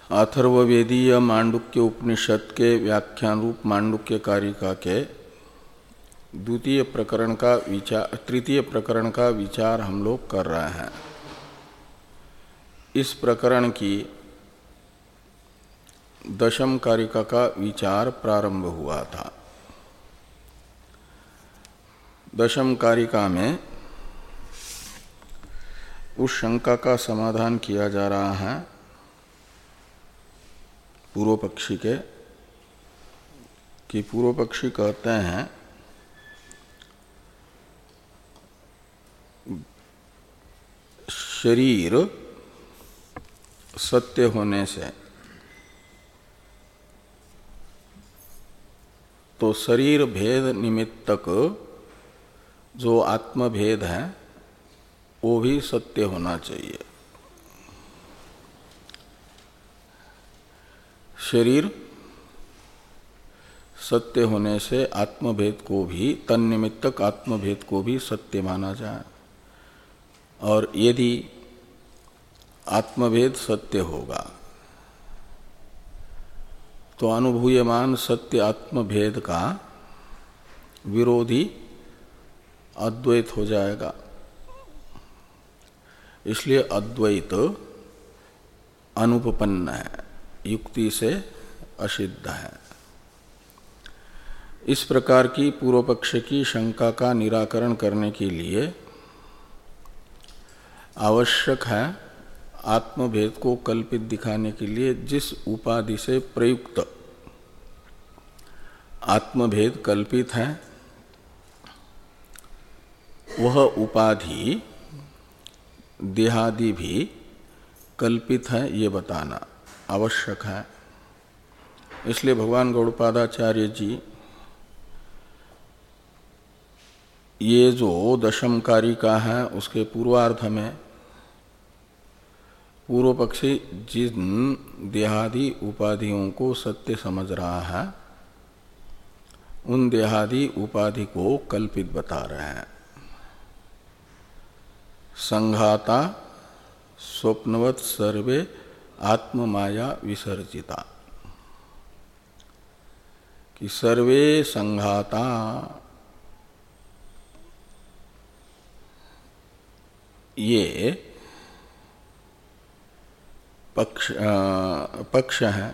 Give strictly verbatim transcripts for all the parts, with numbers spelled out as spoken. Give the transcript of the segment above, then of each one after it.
अथर्ववेदीय मांडुक्य उपनिषद के व्याख्यान रूप मांडुक्य कारिका के द्वितीय प्रकरण का विचार तृतीय प्रकरण का विचार हम लोग कर रहे हैं। इस प्रकरण की दशम कारिका का विचार प्रारंभ हुआ था। दशम कारिका में उस शंका का समाधान किया जा रहा है पूर्व पक्षी के कि पूर्व पक्षी कहते हैं शरीर सत्य होने से तो शरीर भेद निमित्तक जो आत्मभेद है वो भी सत्य होना चाहिए। शरीर सत्य होने से आत्मभेद को भी तन्निमित्तक आत्मभेद को भी सत्य माना जाए, और यदि आत्मभेद सत्य होगा तो अनुभूयमान सत्य आत्मभेद का विरोधी अद्वैत हो जाएगा। इसलिए अद्वैत अनुपपन्न है, युक्ति से असिद्ध है। इस प्रकार की पूर्व पक्ष की शंका का निराकरण करने के लिए आवश्यक है आत्मभेद को कल्पित दिखाने के लिए जिस उपाधि से प्रयुक्त आत्मभेद कल्पित है वह उपाधि देहादि भी कल्पित है, ये बताना आवश्यक है। इसलिए भगवान गौड़पादाचार्य जी ये जो दशम कारिका है उसके पूर्वार्ध में पूर्व पक्षी जिन देहादि उपाधियों को सत्य समझ रहा है उन देहादि उपाधि को कल्पित बता रहे हैं। संघाता स्वप्नवत् सर्वे आत्ममाया विसर्जिता, कि सर्वे संघाता ये पक्ष आ, पक्ष है।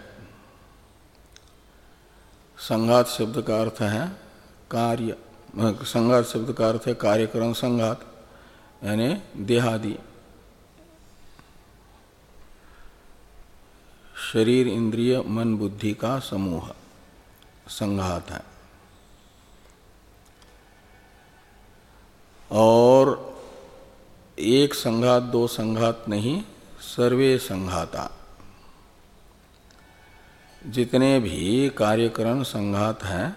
संघात शब्द का अर्थ है कार्य, संघात शब्द का अर्थ है कार्यकरण संघात यानी देहादि। शरीर इंद्रिय मन बुद्धि का समूह संघात है। और एक संघात दो संघात नहीं, सर्वे संघाता, जितने भी कार्यकरण संघात हैं,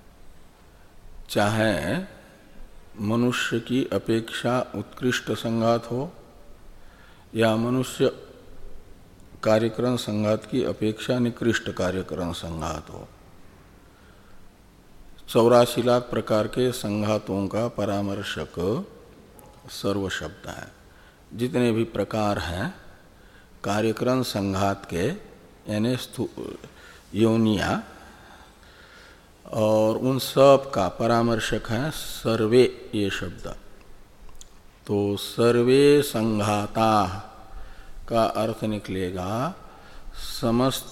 चाहे मनुष्य की अपेक्षा उत्कृष्ट संघात हो या मनुष्य कार्यकरण संघात की अपेक्षा निकृष्ट कार्यकरण संघात हो, चौरासी लाख प्रकार के संघातों का परामर्शक सर्व शब्द है। जितने भी प्रकार हैं कार्यकरण संघात के यानी योनिया, और उन सब का परामर्शक है सर्वे ये शब्द। तो सर्वे संघाता का अर्थ निकलेगा समस्त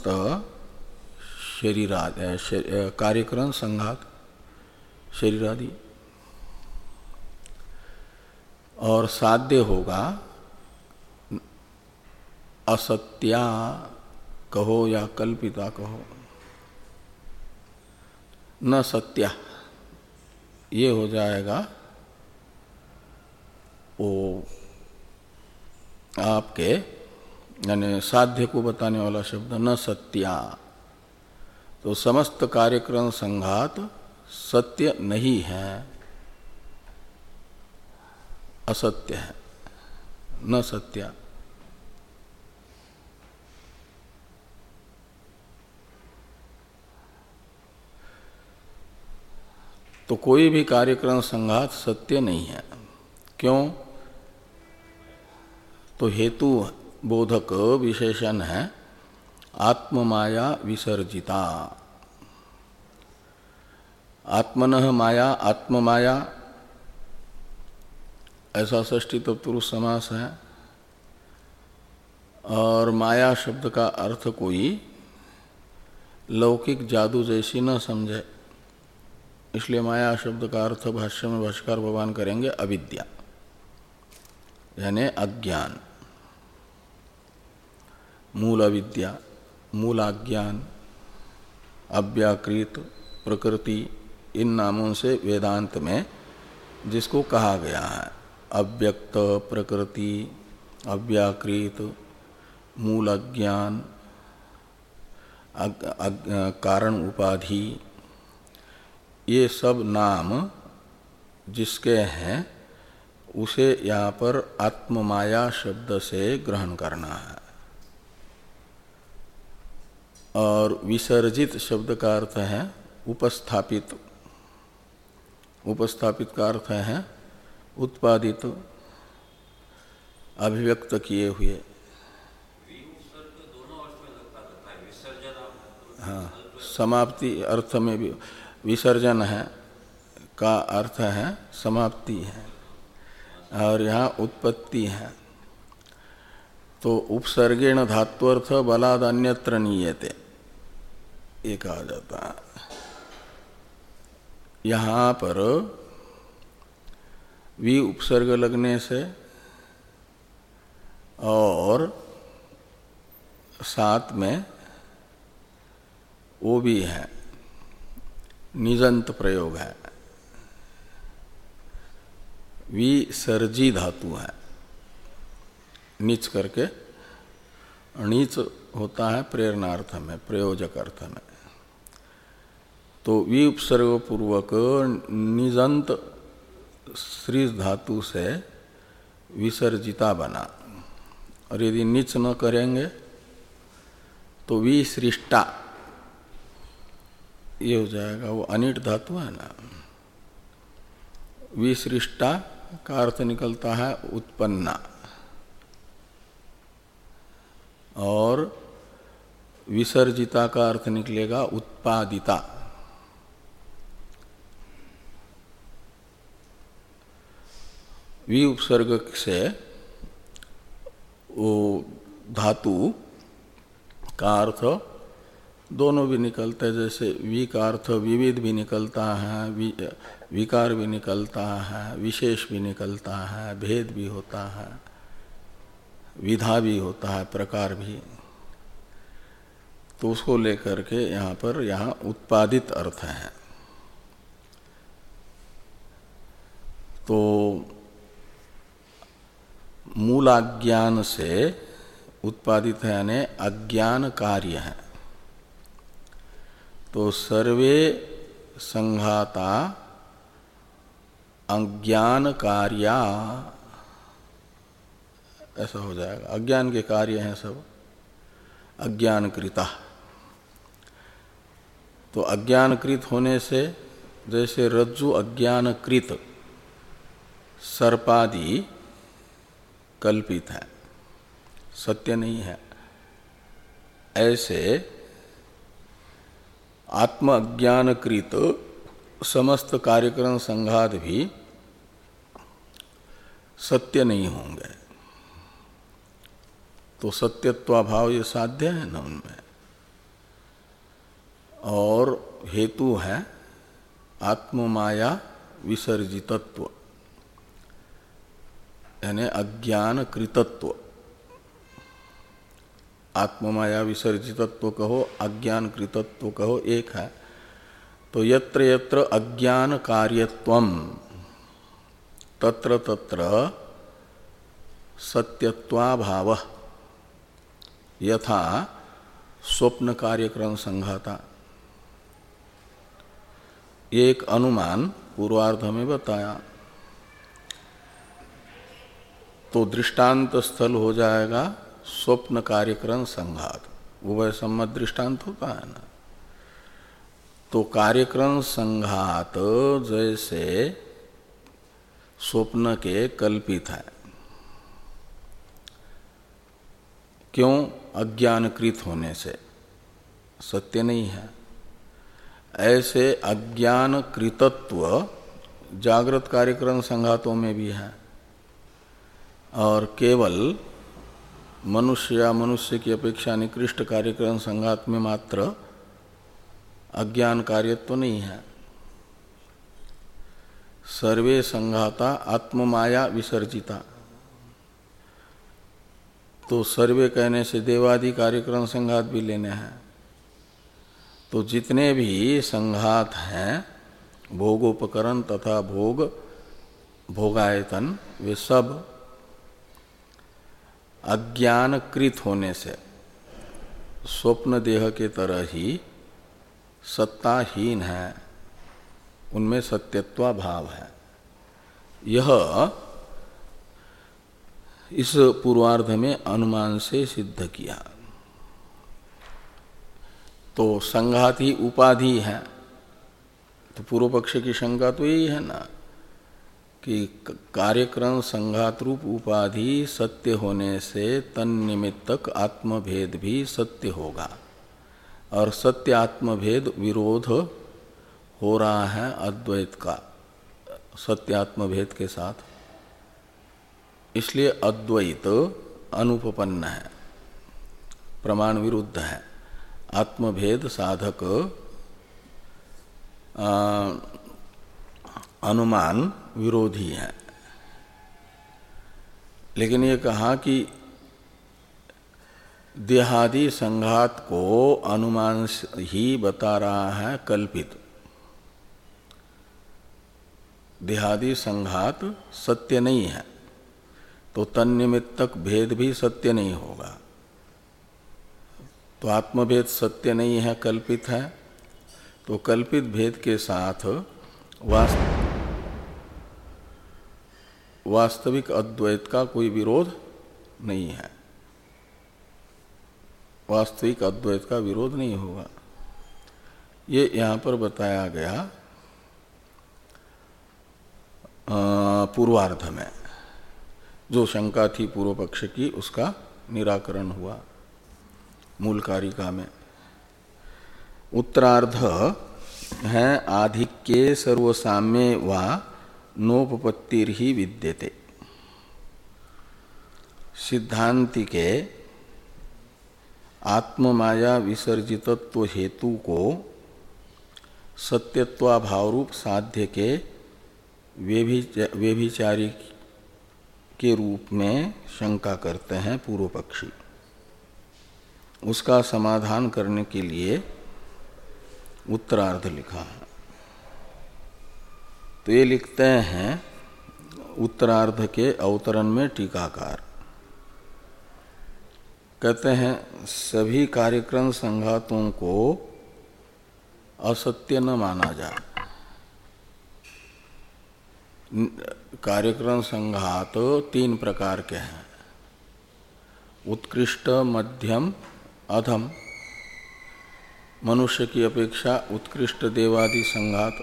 शरीरादि कार्यकरण संघात शरीरादि, और साध्य होगा असत्या कहो या कल्पिता कहो, न सत्या ये हो जाएगा वो आपके यानी साध्य को बताने वाला शब्द न सत्या। तो समस्त कार्यक्रम संघात सत्य नहीं है, असत्य है, न सत्या। तो कोई भी कार्यक्रम संघात सत्य नहीं है। क्यों? तो हेतु बोधक विशेषण है आत्ममाया विसर्जिता। आत्मनः माया आत्ममाया ऐसा षष्ठी तत्पुरुष समास है। और माया शब्द का अर्थ कोई लौकिक जादू जैसी न समझे, इसलिए माया शब्द का अर्थ भाष्य में भाष्यकार भगवान करेंगे अविद्या यानी अज्ञान, मूल अविद्या, मूल अज्ञान, अव्याकृत प्रकृति, इन नामों से वेदांत में जिसको कहा गया है अव्यक्त प्रकृति, अव्याकृत, मूल अज्ञान, कारण उपाधि, ये सब नाम जिसके हैं उसे यहाँ पर आत्ममाया शब्द से ग्रहण करना है। और विसर्जित शब्द का अर्थ है उपस्थापित। उपस्थापित का अर्थ है उत्पादित, अभिव्यक्त किए हुए। हाँ, समाप्ति अर्थ में भी विसर्जन है का अर्थ है समाप्ति है, और यहाँ उत्पत्ति है। तो उपसर्गेण धात्वर्थ बलाद अन्यत्र नीयते ये कहा जाता है। यहाँ पर वि उपसर्ग लगने से और साथ में वो भी है, निजंत प्रयोग है। विसर्जी धातु है, नीच करके, नीच होता है प्रेरणार्थ में, प्रयोजक अर्थ में। तो वि उपसर्ग पूर्वक निजंत श्री धातु से विसर्जिता बना। और यदि नीच न करेंगे तो विसृष्टा ये हो जाएगा, वो अनिट धातु है ना। विसृष्टा का अर्थ निकलता है उत्पन्ना, और विसर्जिता का अर्थ निकलेगा उत्पादिता। वि उपसर्ग से वो धातु का अर्थ दोनों भी निकलते हैं। जैसे वि का अर्थ विविध भी निकलता है, वि, विकार भी निकलता है, विशेष भी निकलता है, भेद भी होता है, विधा भी होता है, प्रकार भी। तो उसको लेकर के यहाँ पर यहाँ उत्पादित अर्थ है। तो मूलाज्ञान से उत्पादित है यानी अज्ञान कार्य है। तो सर्वे संघाता अज्ञान कार्या ऐसा हो जाएगा। अज्ञान के कार्य हैं सब, अज्ञानकृता। तो अज्ञानकृत होने से जैसे रज्जु अज्ञानकृत सर्पादि कल्पित है, सत्य नहीं है, ऐसे आत्म अज्ञानकृत समस्त कार्यक्रम संघात भी सत्य नहीं होंगे। तो सत्यत्वाभाव ये साध्य है ना उनमें। और हेतु है आत्ममाया विसर्जितत्व यानी अज्ञान कृतत्व। आत्ममाया विसर्जितत्व कहो, अज्ञान कृतत्व कहो, एक है। तो यत्र यत्र अज्ञान कार्यत्वम तत्र तत्र सत्यत्वाभाव यथा स्वप्न कार्यक्रम संघाता। ये एक अनुमान पूर्वार्ध में बताया। तो दृष्टांत स्थल हो जाएगा स्वप्न कार्यक्रम संघात। उभय सम्मत दृष्टांत होता है ना। तो कार्यक्रम संघात जैसे स्वप्न के कल्पित है। क्यों? अज्ञानकृत होने से। सत्य नहीं है। ऐसे अज्ञान कृतत्व जागृत कार्यक्रम संघातों में भी है, और केवल मनुष्य या मनुष्य की अपेक्षा निकृष्ट कार्यक्रम संघात में मात्र अज्ञान कार्यत्व तो नहीं है। सर्वे संघाता आत्ममाया विसर्जिता, तो सर्वे कहने से देवादि कार्यक्रम संघात भी लेने हैं। तो जितने भी संघात हैं भोगोपकरण तथा भोग भोगायतन, वे सब अज्ञानकृत होने से स्वप्न देह के तरह ही सत्ताहीन है, उनमें सत्यत्वा भाव है। यह इस पूर्वार्ध में अनुमान से सिद्ध किया। तो संघात ही उपाधि है, तो पूर्व पक्ष की शंका तो यही है ना कि कार्यक्रम संघात रूप उपाधि सत्य होने से तन्निमित्तक आत्मभेद भी सत्य होगा, और सत्य आत्मभेद विरोध हो रहा है अद्वैत का सत्य आत्मभेद के साथ। इसलिए अद्वैत अनुपपन्न है, प्रमाण विरुद्ध है, आत्मभेद साधक आ, अनुमान विरोधी है। लेकिन ये कहा कि देहादि संघात को अनुमान ही बता रहा है कल्पित। देहादि संघात सत्य नहीं है, तो तन्निमित्तक भेद भी सत्य नहीं होगा। तो आत्मभेद सत्य नहीं है, कल्पित है, तो कल्पित भेद के साथ वास्तविक अद्वैत का कोई विरोध नहीं है, वास्तविक अद्वैत का विरोध नहीं होगा। ये यहाँ पर बताया गया पूर्वार्ध में। जो शंका थी पूर्व पक्ष की, उसका निराकरण हुआ मूल कारिका में। उत्तरार्ध है आधिक्ये सर्वसाम्ये वा नोपपत्तिर ही विद्यते। सिद्धांति के आत्ममाया विसर्जितत्व हेतु को सत्यत्वाभाव रूप साध्य के व्यभिचारी के रूप में शंका करते हैं पूर्व पक्षी। उसका समाधान करने के लिए उत्तरार्ध लिखा है। तो ये लिखते हैं उत्तरार्ध के अवतरण में टीकाकार, कहते हैं सभी कार्यक्रम संघातों को असत्य न माना जाए। कार्यक्रम संघात तीन प्रकार के हैं, उत्कृष्ट, मध्यम, अधम। मनुष्य की अपेक्षा उत्कृष्ट देवादि संघात,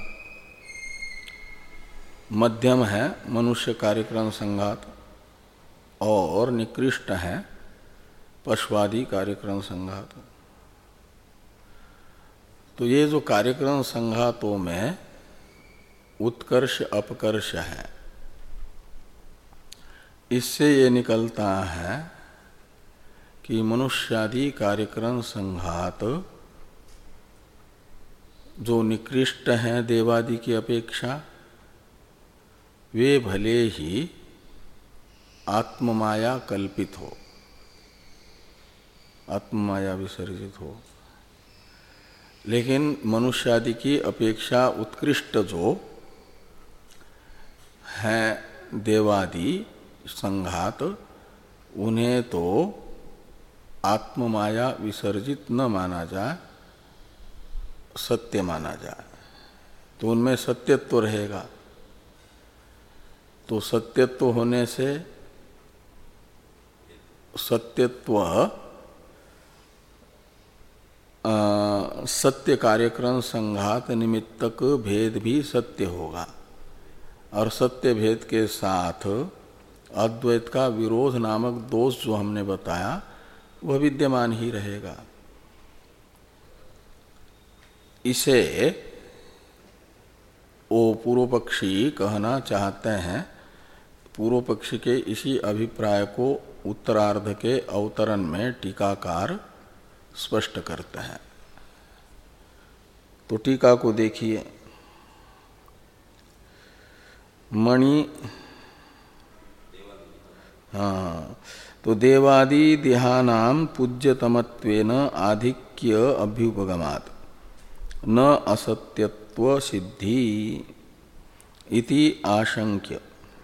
मध्यम है मनुष्य कार्यक्रम संघात, और निकृष्ट है पशुवादि कार्यक्रम संघात। तो ये जो कार्यक्रम संघातों में उत्कर्ष अपकर्ष है, इससे ये निकलता है कि मनुष्यादि कार्यक्रम संघात जो निकृष्ट हैं देवादि की अपेक्षा, वे भले ही आत्ममाया कल्पित हो, आत्ममाया विसर्जित हो, लेकिन मनुष्यादि की अपेक्षा उत्कृष्ट जो हैं देवादि संघात, उन्हें तो आत्ममाया विसर्जित न माना जाए, सत्य माना जाए, तो उनमें सत्यत्व रहेगा। तो सत्यत्व होने से सत्यत्व आ, सत्य कार्यक्रम संघात निमित्तक भेद भी सत्य होगा, और सत्य भेद के साथ अद्वैत का विरोध नामक दोष जो हमने बताया वह विद्यमान ही रहेगा। इसे वो पूर्व पक्षी कहना चाहते हैं। पूर्व पक्षी के इसी अभिप्राय को उत्तरार्ध के अवतरण में टीकाकार स्पष्ट करते हैं। तो टीका को देखिए। मणि हाँ, तो देवादि देहानाम पूज्यतमत्वेन आधिक्य अभ्युपगमात् न असत्यत्व सिद्धि इति आशंक्य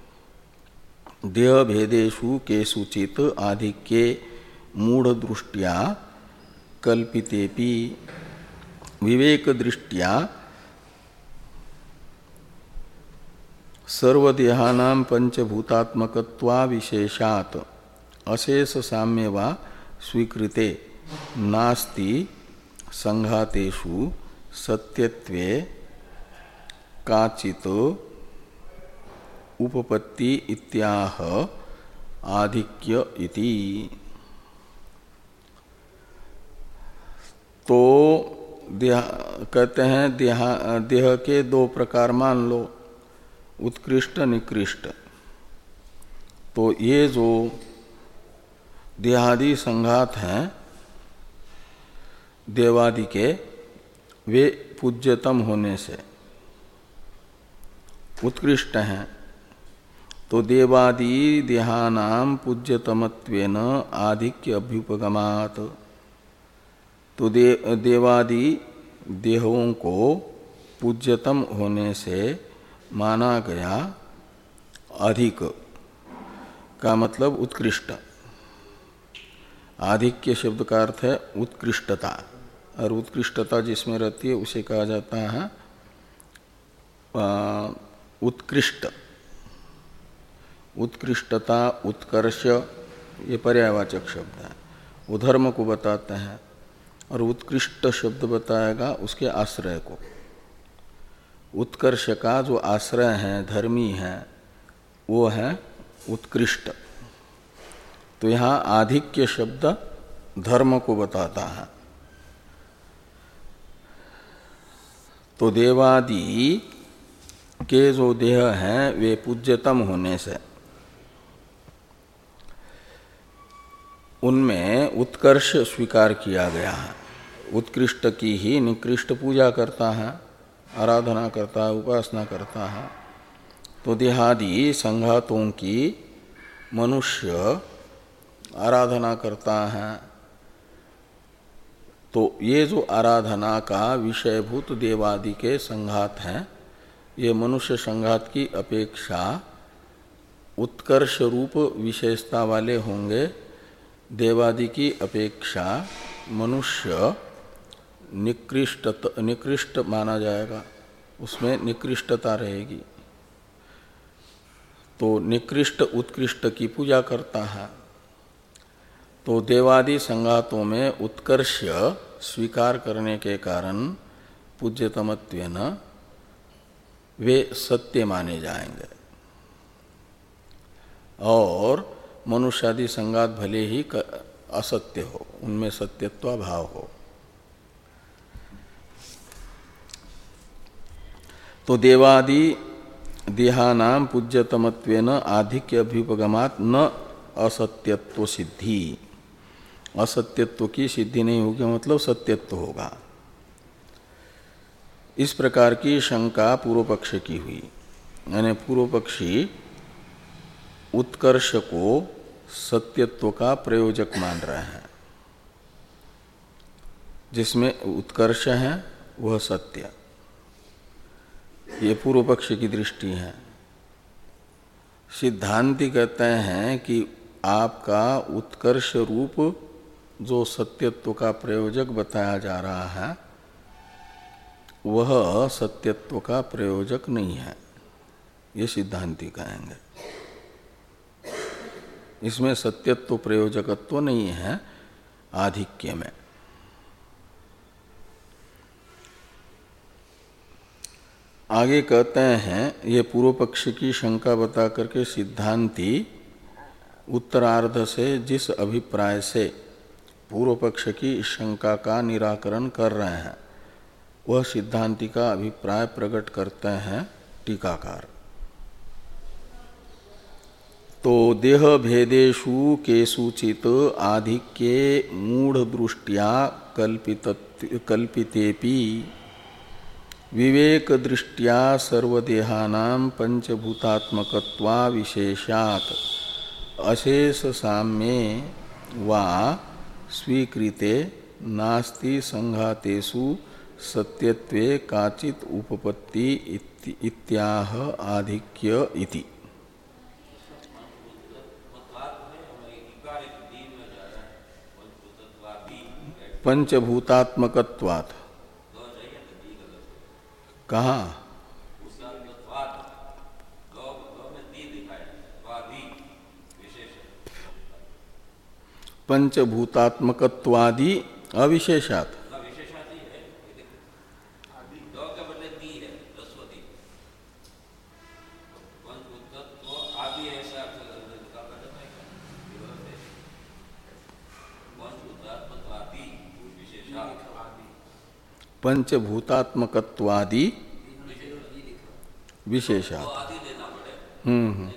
देह भेदेषु केषुचित् आधिक्ये मूढ़ दृष्टिया कल्पितेपि विवेक दृष्टिया सर्वदेहानां पंचभूतात्मकत्वा विशेषात् अशेष साम्य वा स्वीकृते नास्ति संघातेषु सत्यत्वे काचित् उपपत्ति इत्याह आधिक्य इति। तो देह कहते हैं देह देह के दो प्रकार मान लो, उत्कृष्ट निकृष्ट। तो ये जो देहादि संघात हैं देवादि के, वे पूज्यतम होने से उत्कृष्ट हैं। तो देवादि देहानाम पूज्यतमत्वेन आधिक्य अभ्युपगमात्, तो दे, देवादि देहों को पूज्यतम होने से माना गया। अधिक का मतलब उत्कृष्ट, आधिक्य शब्द का अर्थ है उत्कृष्टता, और उत्कृष्टता जिसमें रहती है उसे कहा जाता है उत्कृष्ट। उत्कृष्टता, उत्कर्ष, ये पर्यायवाचक शब्द है, वो धर्म को बताते हैं। और उत्कृष्ट शब्द बताएगा उसके आश्रय को। उत्कर्ष का जो आश्रय है, धर्मी है, वो है उत्कृष्ट। तो यहाँ आधिक्य शब्द धर्म को बताता है। तो देवादि के जो देह हैं वे पूज्यतम होने से उनमें उत्कर्ष स्वीकार किया गया है। उत्कृष्ट की ही निकृष्ट पूजा करता है, आराधना करता है, उपासना करता है। तो देहादि संघातों की मनुष्य आराधना करता है। तो ये जो आराधना का विषयभूत देवादि के संघात हैं, ये मनुष्य संघात की अपेक्षा उत्कर्ष रूप विशेषता वाले होंगे। देवादि की अपेक्षा मनुष्य निकृष्ट निकृष्ट माना जाएगा, उसमें निकृष्टता रहेगी। तो निकृष्ट उत्कृष्ट की पूजा करता है। तो देवादि संघातों में उत्कर्ष स्वीकार करने के कारण पूज्यतमत्वेन वे सत्य माने जाएंगे, और मनुष्यादि संघात भले ही असत्य हो, उनमें सत्यत्व भाव हो। तो देवादि देहानाम पूज्यतमत्वेन आधिक्य अभ्युपगमात् न असत्यत्व सिद्धि। असत्यत्व की सिद्धि नहीं होगी, मतलब सत्यत्व होगा। इस प्रकार की शंका पूर्व पक्ष की हुई। यानी पूर्व पक्षी उत्कर्ष को सत्यत्व का प्रयोजक मान रहे हैं। जिसमें उत्कर्ष है वह सत्य, ये पूर्व पक्ष की दृष्टि है। सिद्धांति कहते हैं कि आपका उत्कर्ष रूप जो सत्यत्व का प्रयोजक बताया जा रहा है वह सत्यत्व का प्रयोजक नहीं है, ये सिद्धांति कहेंगे। इसमें सत्यत्व प्रयोजकत्व नहीं है आधिक्य में। आगे कहते हैं, ये पूर्व पक्ष की शंका बता करके सिद्धांति उत्तरार्ध से जिस अभिप्राय से पूर्व पक्ष की शंका का निराकरण कर रहे हैं वह सिद्धांति का अभिप्राय प्रकट करते हैं टीकाकार। तो देह भेदेषु केषुचित् आधिक्ये मूढ़ दृष्टिया कल्पित कल्पितेपि विवेक दृष्टिया सर्वदेहानां पंचभूतात्मकत्वा विशेषात् अशेष साम्ये वा स्वीकृते नास्ति संघातेषु सत्यत्वे काचित् उपपत्ति इत्याह आधिक्य इति। पंचभूतात्मकत्वात् कहाँ? पंचभूतात्मकत्वादि अविशेषात्। पंचभूतात्मकत्वादि विशेषात्। हम्म हम्म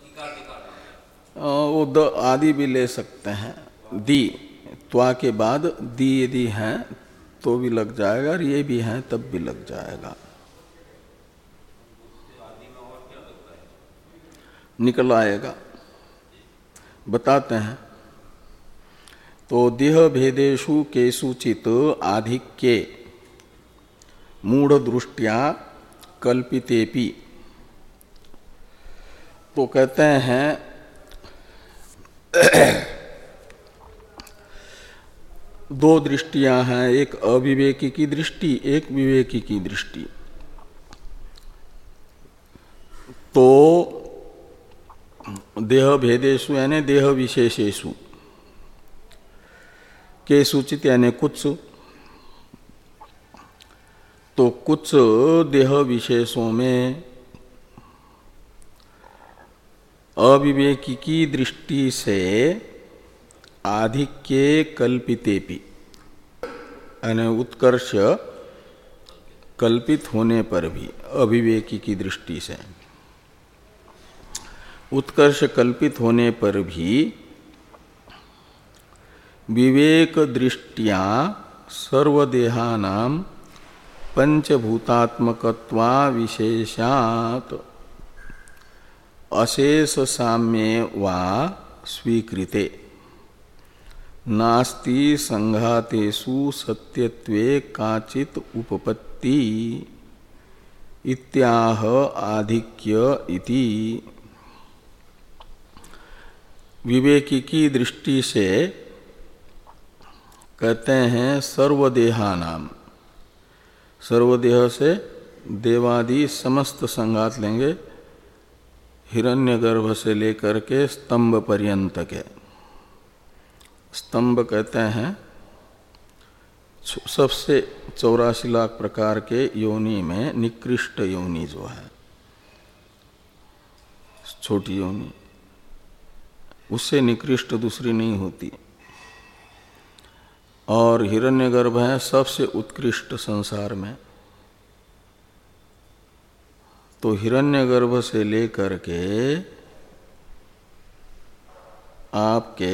वो द आदि भी ले सकते हैं। दी त्वा के बाद दी यदि हैं तो भी लग जाएगा, और ये भी हैं तब भी लग जाएगा। निकल आएगा, बताते हैं। तो देह भेदेषु केषुचित् आधिक्ये मूढ़ दृष्टिया कल्पितेपि, तो कहते हैं दो दृष्टियां हैं, एक अविवेकी की दृष्टि, एक विवेकी की दृष्टि। तो देह भेदेषु यानी देह विशेषेषु, के सूचित यानी कुछ, तो कुछ देह विशेषों में अविवेकी की दृष्टि से आधिक्ये कल्पितेपि यानी उत्कर्ष कल्पित होने पर भी, अविवेकी की दृष्टि से उत्कर्ष कल्पित होने पर भी विवेक दृष्टिया सर्वदेहानां पंचभूतात्मकत्वा विशेषात् अशेष साम्ये वा स्वीकृते नास्ति संघातेषु सत्यत्वे काचित् उपपत्ति इत्याह आधिक्य इति। विवेकी की दृष्टि से कहते हैं सर्वदेहानाम, सर्वदेह से देवादि समस्त संघात लेंगे, हिरण्यगर्भ से लेकर के स्तंभ पर्यंत के। स्तंभ कहते हैं सबसे चौरासी लाख प्रकार के योनि में निकृष्ट योनि जो है, छोटी योनि, उससे निकृष्ट दूसरी नहीं होती। और हिरण्यगर्भ है सबसे उत्कृष्ट संसार में। तो हिरण्यगर्भ से लेकर के आपके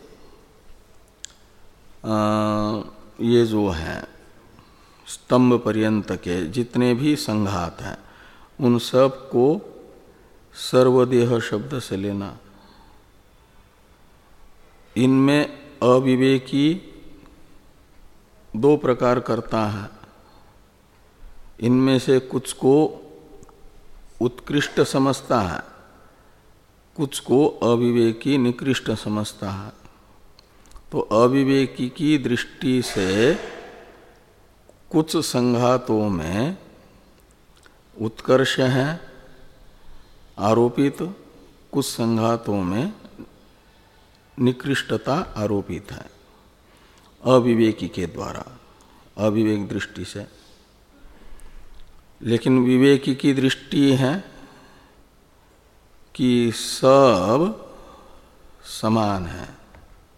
आ, ये जो हैं स्तंभ पर्यंत के जितने भी संघात हैं उन सब को सर्वदेह शब्द से लेना। इनमें अविवेकी दो प्रकार करता है, इनमें से कुछ को उत्कृष्ट समझता है, कुछ को अविवेकी निकृष्ट समझता है। तो अविवेकी की दृष्टि से कुछ संघातों में उत्कर्ष है आरोपित, कुछ संघातों में निकृष्टता आरोपित है अविवेकी के द्वारा, अविवेक दृष्टि से। लेकिन विवेकी की दृष्टि है कि सब समान है,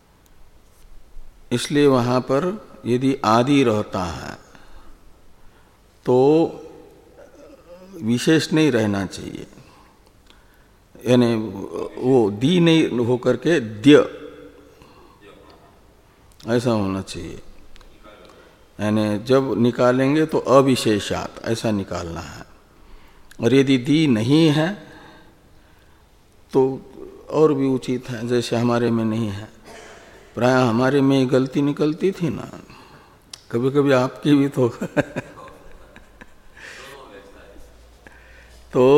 इसलिए वहां पर यदि आदि रहता है तो विशेष नहीं रहना चाहिए, यानी वो दी नहीं होकर के द्य ऐसा होना चाहिए। यानी जब निकालेंगे तो अविशेषात ऐसा निकालना है, और यदि दी नहीं है तो और भी उचित है, जैसे हमारे में नहीं है। प्राय हमारे में गलती निकलती थी ना, कभी कभी आपकी भी तो तो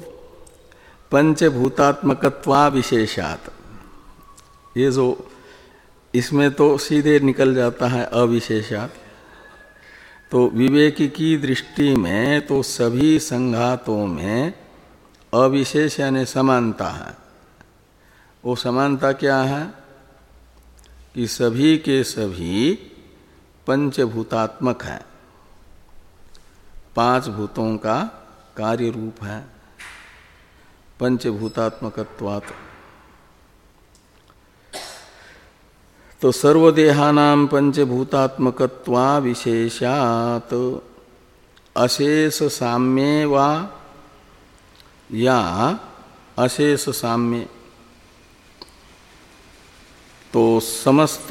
पंचभूतात्मकत्वा विशेषात, ये जो इसमें तो सीधे निकल जाता है अविशेषात। तो विवेक की दृष्टि में तो सभी संघातों में अविशेष यानी समानता है। वो समानता क्या है कि सभी के सभी पंचभूतात्मक है, पांच भूतों का कार्य रूप है पंचभूतात्मकत्वात्। तो सर्वदेहानां पंचभूतात्मकत्वा विशेषात् अशेष साम्ये वा या अशेष साम्ये, तो समस्त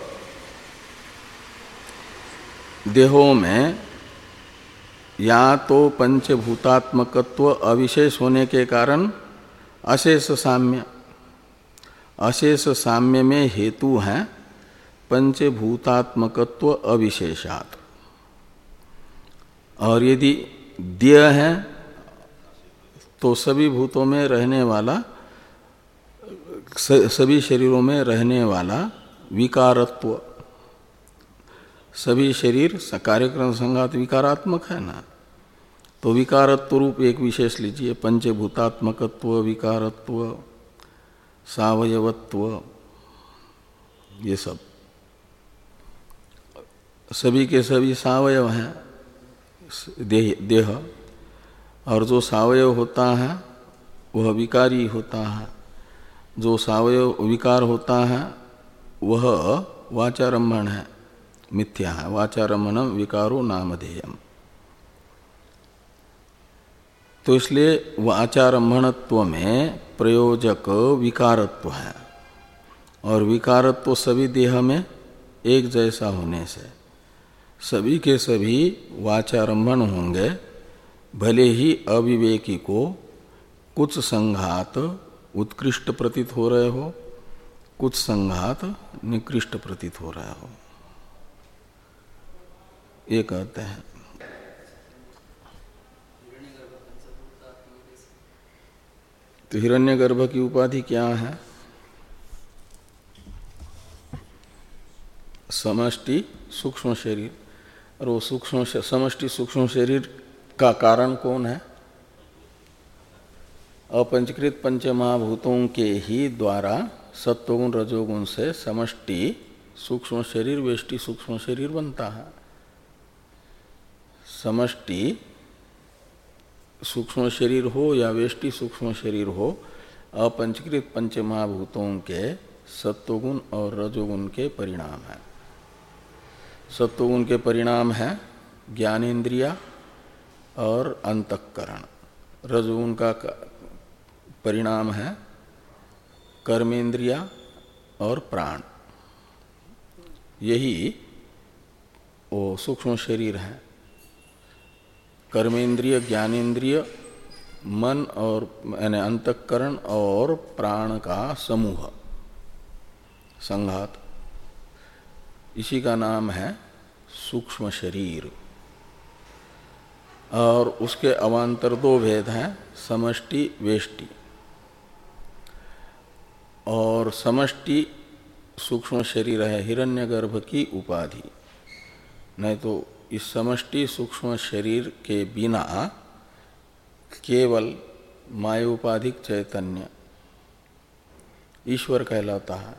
देहों में या तो पंचभूतात्मकत्व अविशेष होने के कारण अशेष साम्य, अशेष साम्य में हेतु है पंचभूतात्मकत्व अविशेषात्। और यदि द्य है तो सभी भूतों में रहने वाला, सभी शरीरों में रहने वाला विकारत्व, सभी शरीर कार्यक्रम संघात विकारात्मक है ना, तो विकारत्व रूप एक विशेष लीजिए, पंचभूतात्मकत्व, विकारत्व, सावयवत्व, ये सब सभी के सभी सावयव हैं देह, देह, और जो सावयव होता है वह विकारी होता है, जो सावयव विकार होता है वह वाचारंभण है, मिथ्या है। वाचारंभणम विकारो नामधेयम। तो इसलिए वाचारंभणत्व में प्रयोजक विकारत्व है, और विकारत्व सभी देह में एक जैसा होने से सभी के सभी वाचारंभण होंगे, भले ही अविवेकी को कुछ संघात उत्कृष्ट प्रतीत हो रहे हो, कुछ संघात निकृष्ट प्रतीत हो रहे हो, ये कहते हैं। तो हिरण्यगर्भ की उपाधि क्या है? समष्टि सूक्ष्म शरीर। और वो सूक्ष्म समष्टि सूक्ष्म शरीर का कारण कौन है? अपंचकृत पंचमहाभूतों के ही द्वारा सत्वगुण रजोगुण से समष्टि सूक्ष्म शरीर वेष्टि सूक्ष्म शरीर बनता है। समष्टि सूक्ष्म शरीर हो या वेष्टि सूक्ष्म शरीर हो, अपंचकृत पंचमहाभूतों के सत्वगुण और रजोगुण के परिणाम है। सत्वगुण के परिणाम है ज्ञानेन्द्रिया और अंतःकरण, रजोगुण का परिणाम है कर्मेंद्रिया और प्राण। यही वो सूक्ष्म शरीर है। कर्मेंद्रिय, ज्ञानेन्द्रिय, मन और यानी अंतःकरण और प्राण का समूह, संघात, इसी का नाम है सूक्ष्म शरीर। और उसके अवान्तर दो भेद हैं, समष्टि वेष्टि। और समष्टि सूक्ष्म शरीर है हिरण्यगर्भ की उपाधि। नहीं तो इस समष्टि सूक्ष्म शरीर के बिना केवल मायोपाधिक चैतन्य ईश्वर कहलाता है,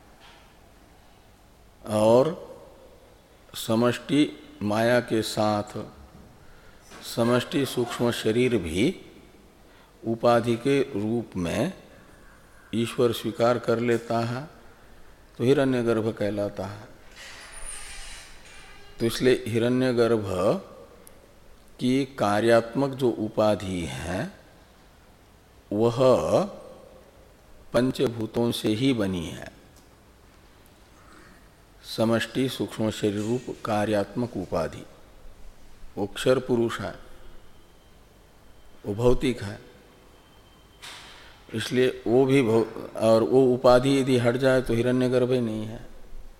और समष्टि माया के साथ समष्टि सूक्ष्म शरीर भी उपाधि के रूप में ईश्वर स्वीकार कर लेता है, तो हिरण्यगर्भ कहलाता है। तो इसलिए हिरण्यगर्भ कि कार्यात्मक जो उपाधि है वह पंचभूतों से ही बनी है। समष्टि सूक्ष्म शरीर रूप कार्यात्मक उपाधि वो अक्षर पुरुष है, वो भौतिक है, इसलिए वो भी भौ और वो उपाधि यदि हट जाए तो हिरण्यगर्भ ही नहीं है।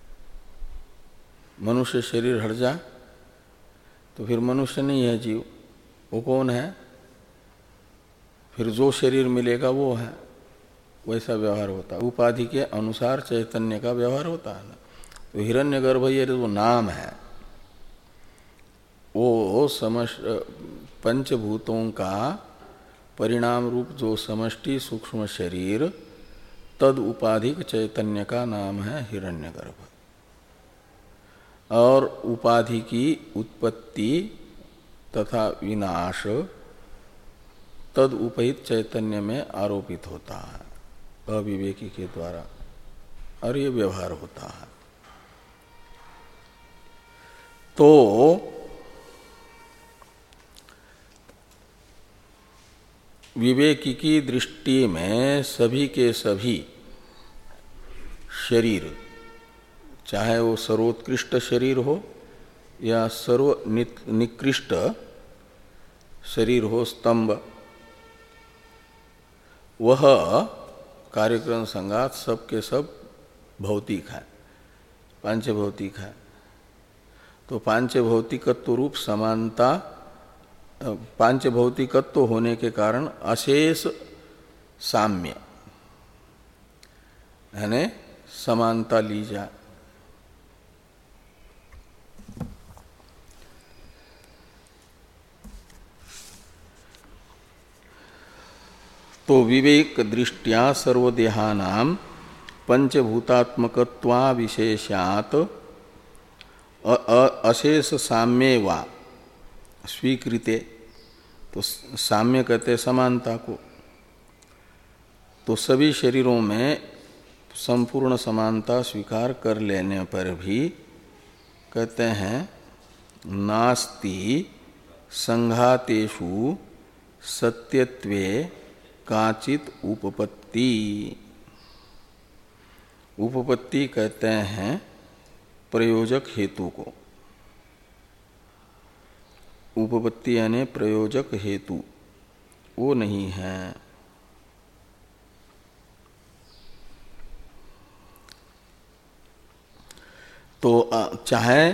मनुष्य शरीर हट जाए तो फिर मनुष्य नहीं है जीव, वो कौन है? फिर जो शरीर मिलेगा वो है। वैसा व्यवहार होता है, उपाधि के अनुसार चैतन्य का व्यवहार होता है ना। तो हिरण्यगर्भ ये जो नाम है वो समष्ट पंचभूतों का परिणाम रूप जो समष्टि सूक्ष्म शरीर तद उपाधिक चैतन्य का नाम है हिरण्यगर्भ। और उपाधि की उत्पत्ति तथा विनाश तद उपहित चैतन्य में आरोपित होता है अविवेकी के द्वारा, और ये व्यवहार होता है। तो विवेकी की दृष्टि में सभी के सभी शरीर, चाहे वो सर्वोत्कृष्ट शरीर हो या सर्व निकृष्ट शरीर हो, स्तंभ, वह कार्यक्रम संघात सब के सब भौतिक है, पांचभौतिक है। तो पांचभौतिकत्व रूप समानता, पांचभौतिकत्व होने के कारण अशेष साम्य यानी समानता ली जाए। तो विवेक दृष्टिया सर्वदेहानां पंचभूतात्मकत्वा विशेषात अशेष साम्ये वा स्वीकृते, तो साम्य कहते समानता को, तो सभी शरीरों में संपूर्ण समानता स्वीकार कर लेने पर भी कहते हैं नास्ति संघातेषु सत्यत्वे काचित उपपत्ति। उपपत्ति कहते हैं प्रयोजक हेतु को, उपपत्ति यानी प्रयोजक हेतु, वो नहीं है। तो चाहे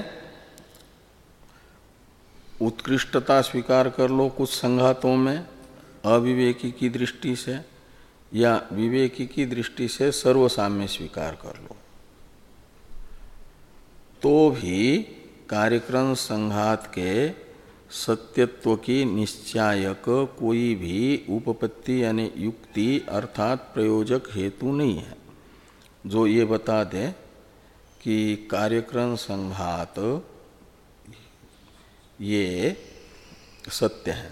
उत्कृष्टता स्वीकार कर लो कुछ संघातों में अविवेकी की दृष्टि से, या विवेकी की दृष्टि से सर्वसाम्य स्वीकार कर लो, तो भी कार्यक्रम संघात के सत्यत्व की निश्चायक कोई भी उपपत्ति यानी युक्ति अर्थात प्रयोजक हेतु नहीं है जो ये बता दे कि कार्यक्रम संघात ये सत्य है।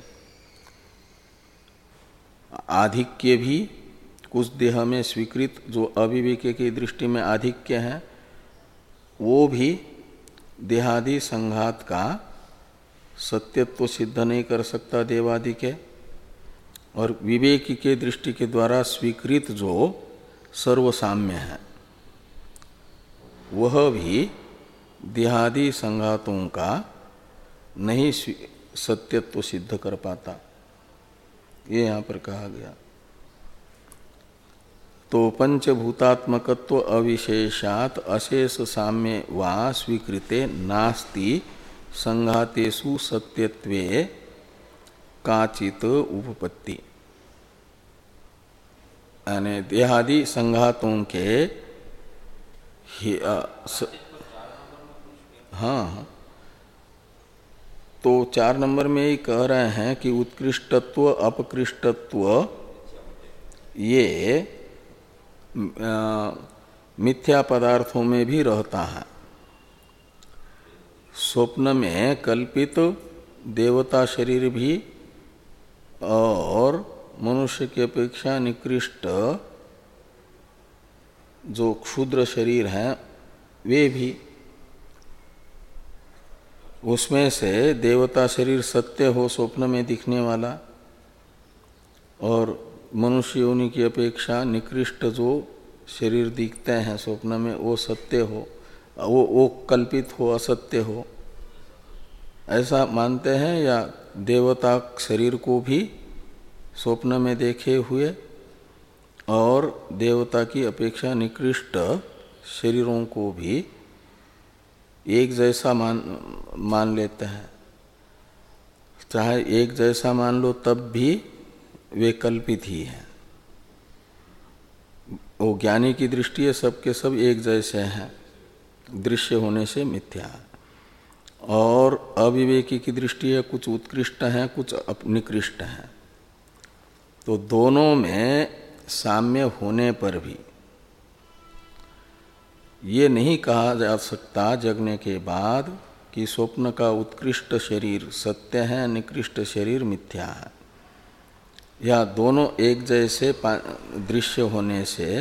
आधिक्य भी कुछ देह में स्वीकृत जो अविवेक की दृष्टि में आधिक्य है, वो भी देहादि संघात का सत्यत्व सिद्ध नहीं कर सकता देवादि के, और विवेक के दृष्टि के द्वारा स्वीकृत जो सर्वसाम्य है वह भी देहादि संघातों का नहीं सत्यत्व सिद्ध कर पाता, ये यहाँ पर कहा गया। तो पंचभूतात्मकत्व अविशेषात अशेष साम्य वा स्वीकृते नास्ति संघातेषु सत्यत्वे काचित उपपत्ति, यानी देहादि संघातों के ही, आ, स, हाँ, तो चार नंबर में ही कह रहे हैं कि उत्कृष्टत्व अपकृष्टत्व ये आ, मिथ्या पदार्थों में भी रहता है। स्वप्न में कल्पित देवता शरीर भी और मनुष्य की अपेक्षा निकृष्ट जो क्षुद्र शरीर हैं वे भी, उसमें से देवता शरीर सत्य हो स्वप्न में दिखने वाला, और मनुष्य योनि की अपेक्षा निकृष्ट जो शरीर दिखते हैं स्वप्न में वो सत्य हो, वो वो कल्पित हो, असत्य हो, ऐसा मानते हैं? या देवता शरीर को भी स्वप्न में देखे हुए और देवता की अपेक्षा निकृष्ट शरीरों को भी एक जैसा मान मान लेते हैं? चाहे एक जैसा मान लो तब भी वे कल्पित ही हैं। वो ज्ञानी की दृष्टि है सबके सब एक जैसे हैं, दृश्य होने से मिथ्या। और अविवेकी की दृष्टि है कुछ उत्कृष्ट हैं, कुछ निकृष्ट हैं। तो दोनों में साम्य होने पर भी ये नहीं कहा जा सकता जगने के बाद कि स्वप्न का उत्कृष्ट शरीर सत्य है, निकृष्ट शरीर मिथ्या है, या दोनों एक जैसे दृश्य होने से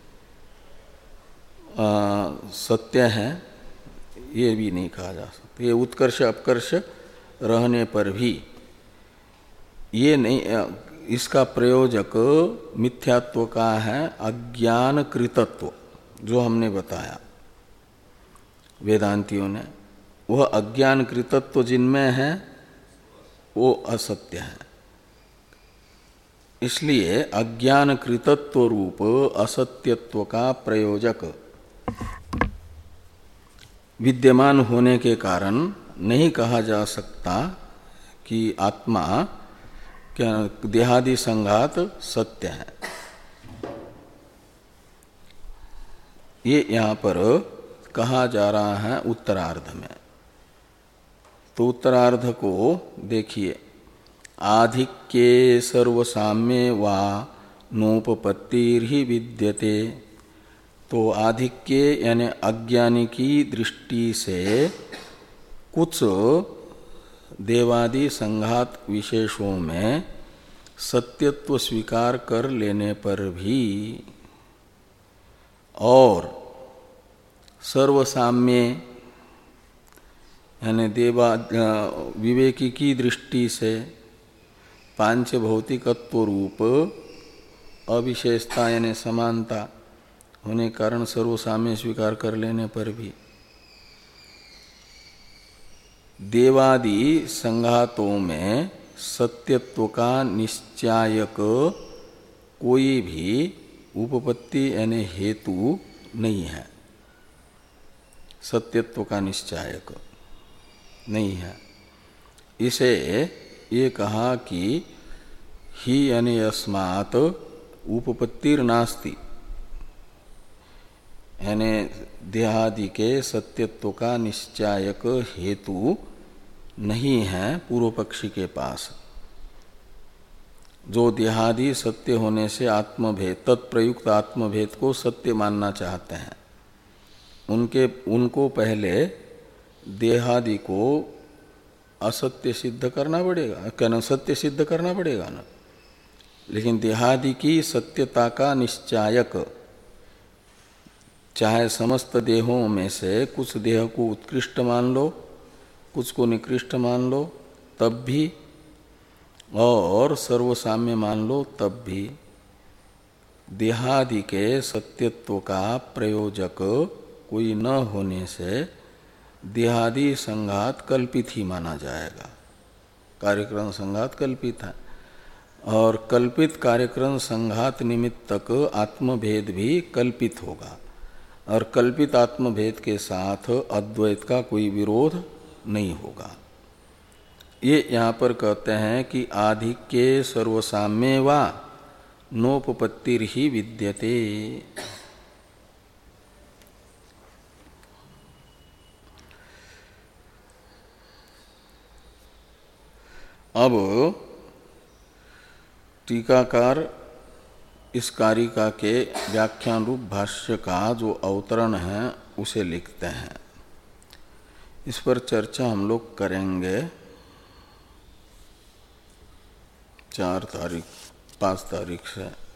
आ, सत्य है, ये भी नहीं कहा जा सकता। ये उत्कर्ष अपकर्ष रहने पर भी ये नहीं, इसका प्रयोजक मिथ्यात्व का है अज्ञान कृतत्व, जो हमने बताया वेदांतियों ने। वह अज्ञान कृतत्व जिनमें है वो असत्य है। इसलिए अज्ञान कृतत्व रूप असत्यत्व का प्रयोजक विद्यमान होने के कारण नहीं कहा जा सकता कि आत्मा क्या देहादि संघात सत्य है। ये यहाँ पर कहा जा रहा है उत्तरार्ध में। तो उत्तरार्ध को देखिए, आधिक्ये सर्वसाम्ये वा नोपपत्तिर्हि विद्यते। तो आधिक्य यानी अज्ञानी की दृष्टि से कुछ देवादि संघात विशेषों में सत्यत्व स्वीकार कर लेने पर भी और सर्वसाम्य यानी देवा विवेकी की दृष्टि से पांच भौतिकत्व रूप अविशेषता यानी समानता होने कारण सर्वसाम्य स्वीकार कर लेने पर भी देवादि संघातों में सत्यत्व का निश्चायक कोई भी उपपत्ति यानी हेतु नहीं है। सत्यत्व का निश्चायक नहीं है। इसे ये कहा कि ही यानी अस्मात् उपपत्तिर्नास्ति, यानी देहादि के सत्यत्व का निश्चायक हेतु नहीं है पूर्व पक्षी के पास। जो देहादि सत्य होने से आत्मभेद, तत्प्रयुक्त आत्मभेद को सत्य मानना चाहते हैं, उनके उनको पहले देहादि को असत्य सिद्ध करना पड़ेगा, कहना सत्य सिद्ध करना पड़ेगा ना। लेकिन देहादि की सत्यता का निश्चायक, चाहे समस्त देहों में से कुछ देह को उत्कृष्ट मान लो, कुछ को निकृष्ट मान लो, तब भी, और सर्वसाम्य मान लो तब भी, देहादि के सत्यत्व का प्रयोजक कोई न होने से देहादि संघात कल्पित ही माना जाएगा। कार्यक्रम संघात कल्पित है, और कल्पित कार्यक्रम संघात निमित्तक आत्मभेद भी कल्पित होगा, और कल्पित आत्मभेद के साथ अद्वैत का कोई विरोध नहीं होगा। ये यहाँ पर कहते हैं कि आधिक्ये सर्वसाम्ये वा नोपपत्तिर्हि विद्यते। अब टीकाकार इस कारिका के व्याख्यान रूप भाष्य का जो अवतरण है उसे लिखते हैं। इस पर चर्चा हम लोग करेंगे चार तारीख पाँच तारीख से।